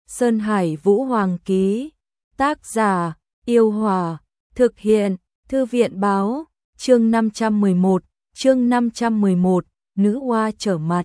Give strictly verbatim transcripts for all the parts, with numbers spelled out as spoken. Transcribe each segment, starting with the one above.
Sơn Hải Vũ Hoàng ký. Tác giả, Yêu Hòa. Thực hiện, Thư viện báo. Chương năm trăm mười một, chương năm trăm mười một, nữ oa trở mặt.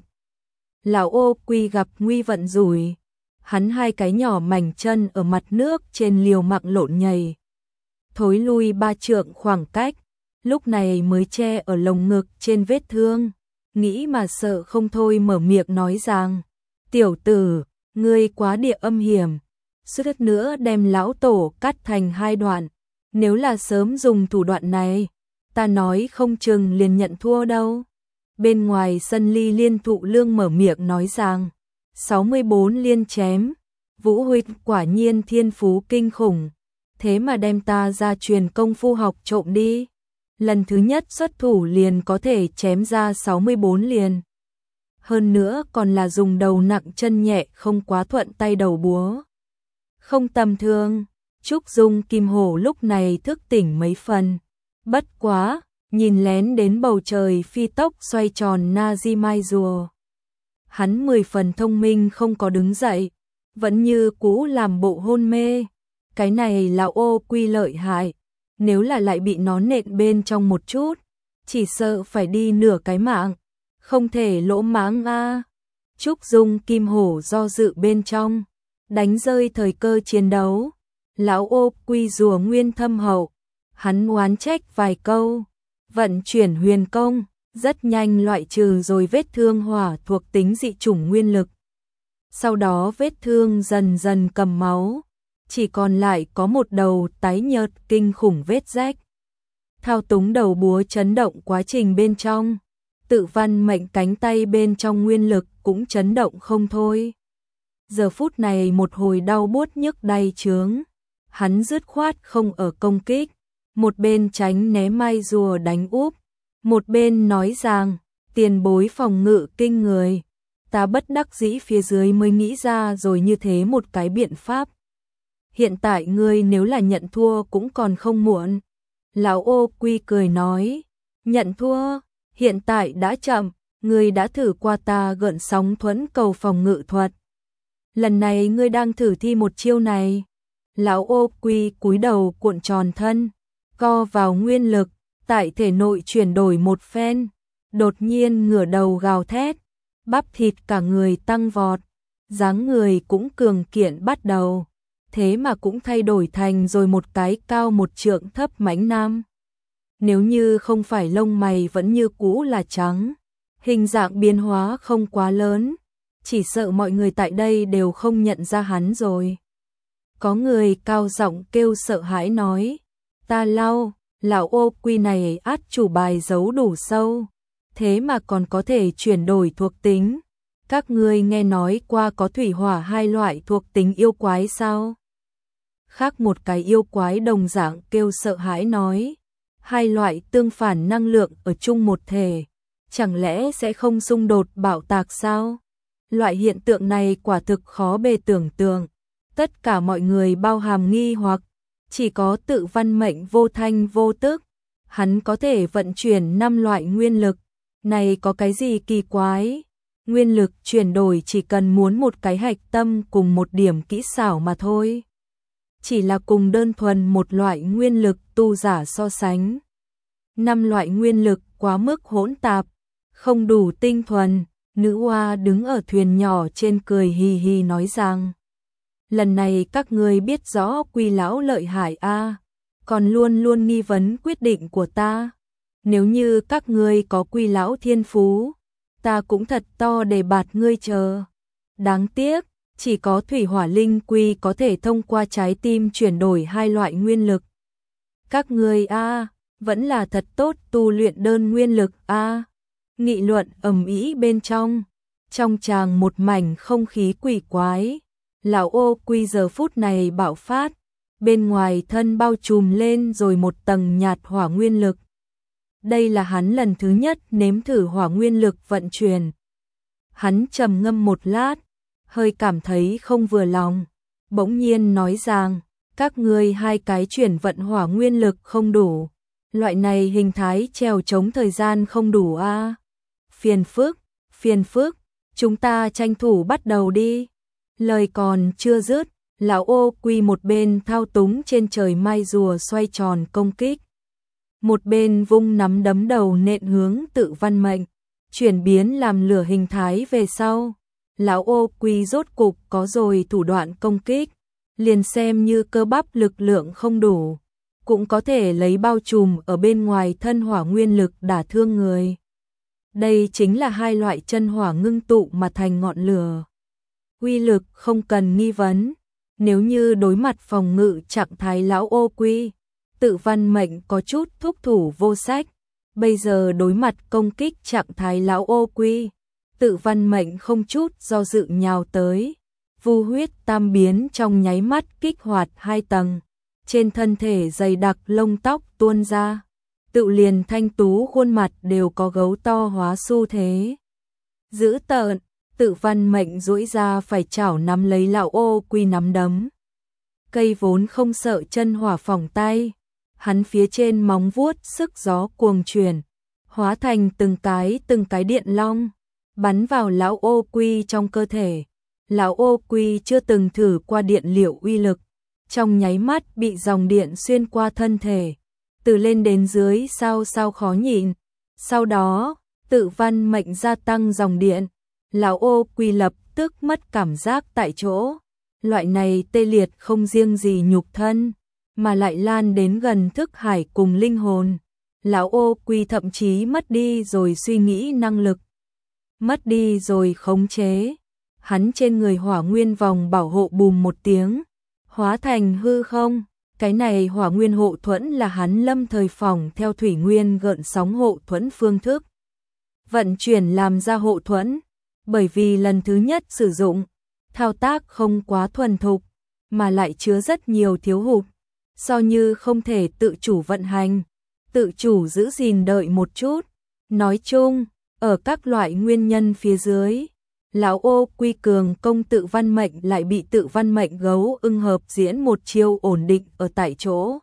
Lão Ô Quy gặp nguy vận rủi. Hắn hai cái nhỏ mảnh chân ở mặt nước trên liều mạng lộn nhảy. Thối lui ba trượng khoảng cách, lúc này mới che ở lồng ngực trên vết thương. Nghĩ mà sợ không thôi mở miệng nói rằng, tiểu tử, ngươi quá địa âm hiểm, suýt nữa đem lão tổ cắt thành hai đoạn. Nếu là sớm dùng thủ đoạn này, ta nói không chừng liền nhận thua đâu. Bên ngoài sân Ly Liên Thụ Lương mở miệng nói rằng, sáu mươi bốn liên chém, Vũ huynh quả nhiên thiên phú kinh khủng, thế mà đem ta ra truyền công phu học trộm đi. Lần thứ nhất xuất thủ liền có thể chém ra sáu mươi bốn liền. Hơn nữa còn là dùng đầu nặng chân nhẹ, không quá thuận tay đầu búa. Không tầm thường. Trúc Dung Kim Hổ lúc này thức tỉnh mấy phần. Bất quá, nhìn lén đến bầu trời phi tốc xoay tròn Najimai rùa. Hắn mười phần thông minh không có đứng dậy, vẫn như cũ làm bộ hôn mê. Cái này là Ô Quy lợi hại, nếu là lại bị nó nện bên trong một chút, chỉ sợ phải đi nửa cái mạng, không thể lỗ mãng a. Trúc Dung Kim Hổ do dự bên trong, đánh rơi thời cơ chiến đấu. Lão Ô Quy rùa nguyên thâm hậu, hắn oán trách vài câu, vận chuyển huyền công, rất nhanh loại trừ rồi vết thương hỏa thuộc tính dị chủng nguyên lực. Sau đó vết thương dần dần cầm máu, chỉ còn lại có một đầu tái nhợt kinh khủng vết rách. Thao túng đầu búa chấn động quá trình bên trong, tự văn mệnh cánh tay bên trong nguyên lực cũng chấn động không thôi. Giờ phút này một hồi đau buốt nhức đay chướng, hắn dứt khoát không ở công kích, một bên tránh né mai rùa đánh úp, một bên nói rằng, tiền bối phòng ngự kinh người, ta bất đắc dĩ phía dưới mới nghĩ ra rồi như thế một cái biện pháp. Hiện tại ngươi nếu là nhận thua cũng còn không muộn. Lão Ô Quy cười nói, nhận thua, hiện tại đã chậm, ngươi đã thử qua ta gợn sóng thuẫn cầu phòng ngự thuật. Lần này ngươi đang thử thi một chiêu này. Lão Ô Quy cúi đầu cuộn tròn thân, co vào nguyên lực, tại thể nội chuyển đổi một phen, đột nhiên ngửa đầu gào thét, bắp thịt cả người tăng vọt, dáng người cũng cường kiện bắt đầu, thế mà cũng thay đổi thành rồi một cái cao một trượng thấp mãnh nam. Nếu như không phải lông mày vẫn như cũ là trắng, hình dạng biến hóa không quá lớn, chỉ sợ mọi người tại đây đều không nhận ra hắn rồi. Có người cao giọng kêu sợ hãi nói, ta lau, lão Ô Quy này át chủ bài giấu đủ sâu, thế mà còn có thể chuyển đổi thuộc tính. Các ngươi nghe nói qua có thủy hỏa hai loại thuộc tính yêu quái sao? Khác một cái yêu quái đồng dạng kêu sợ hãi nói, hai loại tương phản năng lượng ở chung một thể, chẳng lẽ sẽ không xung đột bạo tạc sao? Loại hiện tượng này quả thực khó bề tưởng tượng. Tất cả mọi người bao hàm nghi hoặc, chỉ có tự văn mệnh vô thanh vô tức, hắn có thể vận chuyển năm loại nguyên lực, này có cái gì kỳ quái? Nguyên lực chuyển đổi chỉ cần muốn một cái hạch tâm cùng một điểm kỹ xảo mà thôi. Chỉ là cùng đơn thuần một loại nguyên lực tu giả so sánh. Năm loại nguyên lực quá mức hỗn tạp, không đủ tinh thuần. Nữ oa đứng ở thuyền nhỏ trên cười hì hì nói rằng, lần này các ngươi biết rõ Quy lão lợi hại a, còn luôn luôn nghi vấn quyết định của ta. Nếu như các ngươi có Quy lão thiên phú, ta cũng thật to để bạt ngươi chờ. Đáng tiếc, chỉ có thủy hỏa linh quy có thể thông qua trái tim chuyển đổi hai loại nguyên lực. Các ngươi a, vẫn là thật tốt tu luyện đơn nguyên lực a. Nghị luận ầm ĩ bên trong, trong tràng một mảnh không khí quỷ quái. Lão Ô Quy giờ phút này bạo phát, bên ngoài thân bao trùm lên rồi một tầng nhạt hỏa nguyên lực. Đây là hắn lần thứ nhất nếm thử hỏa nguyên lực vận chuyển. Hắn trầm ngâm một lát, hơi cảm thấy không vừa lòng, bỗng nhiên nói rằng, các ngươi hai cái chuyển vận hỏa nguyên lực không đủ, loại này hình thái trèo chống thời gian không đủ a. Phiền phức, phiền phức, chúng ta tranh thủ bắt đầu đi. Lời còn chưa dứt, lão ô quy một bên thao túng trên trời mai rùa xoay tròn công kích. Một bên vung nắm đấm đầu nện hướng Tự Văn Mệnh, chuyển biến làm lửa hình thái về sau. Lão ô quy rốt cục có rồi thủ đoạn công kích, liền xem như cơ bắp lực lượng không đủ, cũng có thể lấy bao trùm ở bên ngoài thân hỏa nguyên lực đả thương người. Đây chính là hai loại chân hỏa ngưng tụ mà thành ngọn lửa. Uy lực không cần nghi vấn, nếu như đối mặt phòng ngự trạng thái lão ô quy, Tự Văn Mệnh có chút thúc thủ vô sách. Bây giờ đối mặt công kích trạng thái lão ô quy, Tự Văn Mệnh không chút do dự nhào tới. Vu huyết tam biến trong nháy mắt kích hoạt hai tầng, trên thân thể dày đặc lông tóc tuôn ra, Tự liền thanh tú khuôn mặt đều có gấu to hóa xu thế. Dữ tợn, Tự Văn Mệnh duỗi ra phải chảo nắm lấy lão ô quy nắm đấm. Cây vốn không sợ chân hỏa phỏng tay, hắn phía trên móng vuốt sức gió cuồng chuyển, hóa thành từng cái từng cái điện long, bắn vào lão ô quy trong cơ thể. Lão ô quy chưa từng thử qua điện liệu uy lực, trong nháy mắt bị dòng điện xuyên qua thân thể, từ lên đến dưới sao sao khó nhịn. Sau đó, Tự Văn Mệnh gia tăng dòng điện, lão ô quy lập tức mất cảm giác tại chỗ. Loại này tê liệt không riêng gì nhục thân, mà lại lan đến gần thức hải cùng linh hồn. Lão ô quy thậm chí mất đi rồi suy nghĩ năng lực, mất đi rồi khống chế. Hắn trên người hỏa nguyên vòng bảo hộ bùm một tiếng, hóa thành hư không. Cái này hỏa nguyên hộ thuẫn là hắn lâm thời phòng theo thủy nguyên gợn sóng hộ thuẫn phương thức vận chuyển làm ra hộ thuẫn, bởi vì lần thứ nhất sử dụng, thao tác không quá thuần thục, mà lại chứa rất nhiều thiếu hụt, so như không thể tự chủ vận hành, tự chủ giữ gìn đợi một chút. Nói chung, ở các loại nguyên nhân phía dưới, lão ô quy cường công Tự Văn Mệnh lại bị Tự Văn Mệnh gấu ưng hợp diễn một chiêu ổn định ở tại chỗ.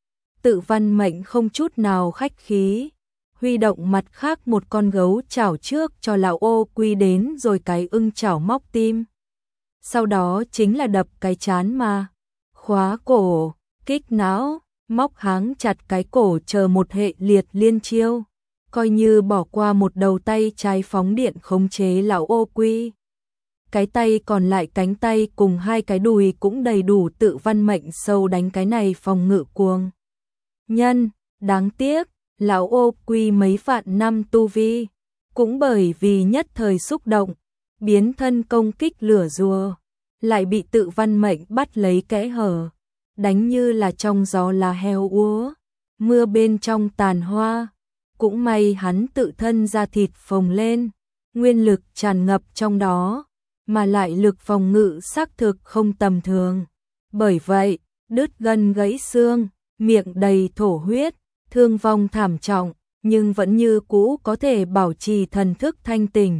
Tự Văn Mệnh không chút nào khách khí, huy động mặt khác một con gấu chảo trước cho lão ô quy đến rồi cái ưng chảo móc tim. Sau đó chính là đập cái chán mà, khóa cổ, kích não, móc háng chặt cái cổ chờ một hệ liệt liên chiêu. Coi như bỏ qua một đầu tay trái phóng điện khống chế lão ô quy. Cái tay còn lại cánh tay cùng hai cái đùi cũng đầy đủ Tự Văn Mệnh sâu đánh cái này phòng ngự cuồng nhân. Đáng tiếc, lão ô quy mấy vạn năm tu vi, cũng bởi vì nhất thời xúc động, biến thân công kích lửa rùa, lại bị Tự Văn Mệnh bắt lấy kẽ hở, đánh như là trong gió là heo úa, mưa bên trong tàn hoa. Cũng may hắn tự thân da thịt phồng lên, nguyên lực tràn ngập trong đó, mà lại lực phòng ngự xác thực không tầm thường. Bởi vậy, đứt gân gãy xương, miệng đầy thổ huyết, thương vong thảm trọng, nhưng vẫn như cũ có thể bảo trì thần thức thanh tỉnh.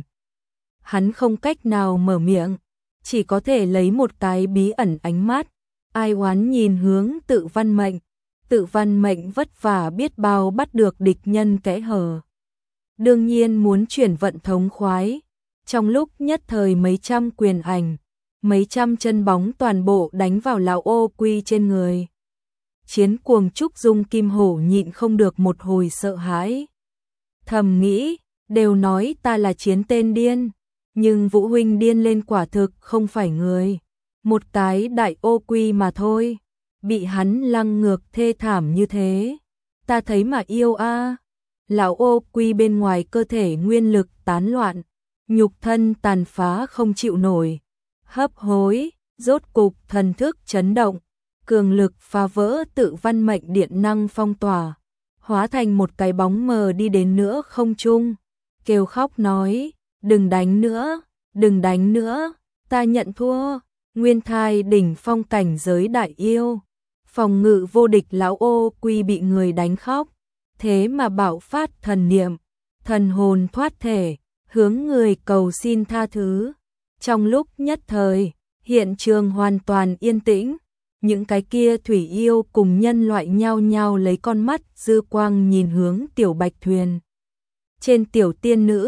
Hắn không cách nào mở miệng, chỉ có thể lấy một cái bí ẩn ánh mắt, ai oán nhìn hướng Tự Văn Mệnh. Tự Văn Mệnh vất vả biết bao bắt được địch nhân kẽ hở, đương nhiên muốn chuyển vận thống khoái. Trong lúc nhất thời mấy trăm quyền ảnh, mấy trăm chân bóng toàn bộ đánh vào lão ô quy trên người. Chiến cuồng trúc dung kim hổ nhịn không được một hồi sợ hãi, thầm nghĩ, đều nói ta là chiến tên điên, nhưng Vũ huynh điên lên quả thực không phải người, một cái đại ô quy mà thôi. Bị hắn lăng ngược thê thảm như thế, ta thấy mà yêu a. À. Lão ô quy bên ngoài cơ thể nguyên lực tán loạn, nhục thân tàn phá không chịu nổi, hấp hối, rốt cục thần thức chấn động, cường lực phá vỡ Tự Văn Mệnh điện năng phong tỏa, hóa thành một cái bóng mờ đi đến nữa không trung, kêu khóc nói, đừng đánh nữa, đừng đánh nữa, ta nhận thua. Nguyên thai đỉnh phong cảnh giới đại yêu, phòng ngự vô địch lão ô quy bị người đánh khóc, thế mà bạo phát thần niệm, thần hồn thoát thể, hướng người cầu xin tha thứ. Trong lúc nhất thời, hiện trường hoàn toàn yên tĩnh, những cái kia thủy yêu cùng nhân loại nhao nhao lấy con mắt dư quang nhìn hướng tiểu bạch thuyền. Trên tiểu tiên nữ,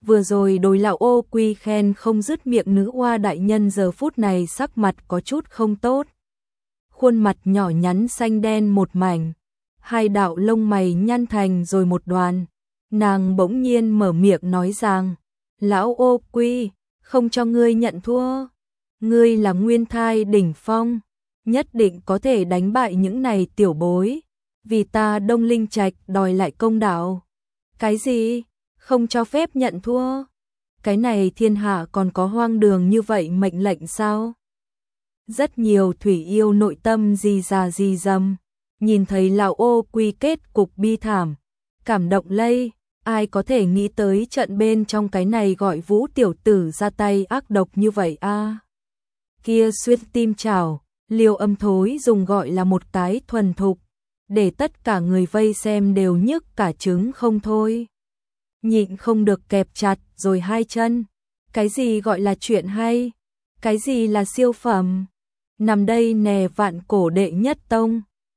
Vừa rồi đối lão ô quy khen không dứt miệng, nữ oa đại nhân giờ phút này sắc mặt có chút không tốt. Khuôn mặt nhỏ nhắn xanh đen một mảnh, hai đạo lông mày nhăn thành rồi một đoàn. Nàng bỗng nhiên mở miệng nói rằng, lão ô quy, không cho ngươi nhận thua. Ngươi là nguyên thai đỉnh phong, nhất định có thể đánh bại những này tiểu bối. Vì ta Đông Linh Trạch đòi lại công đạo. Cái gì? Không cho phép nhận thua? Cái này thiên hạ còn có hoang đường như vậy mệnh lệnh sao? Rất nhiều thủy yêu nội tâm di già di dầm, nhìn thấy lão ô quy kết cục bi thảm, cảm động lây, ai có thể nghĩ tới trận bên trong cái này gọi Vũ tiểu tử ra tay ác độc như vậy a. À? Kia xuyên tim chảo, Liêu Âm thối dùng gọi là một cái thuần thục, để tất cả người vây xem đều nhức cả trứng không thôi. Nhịn không được kẹp chặt rồi hai chân. Cái gì gọi là chuyện hay? Cái gì là siêu phẩm? Nằm đây nè vạn cổ đệ nhất tông.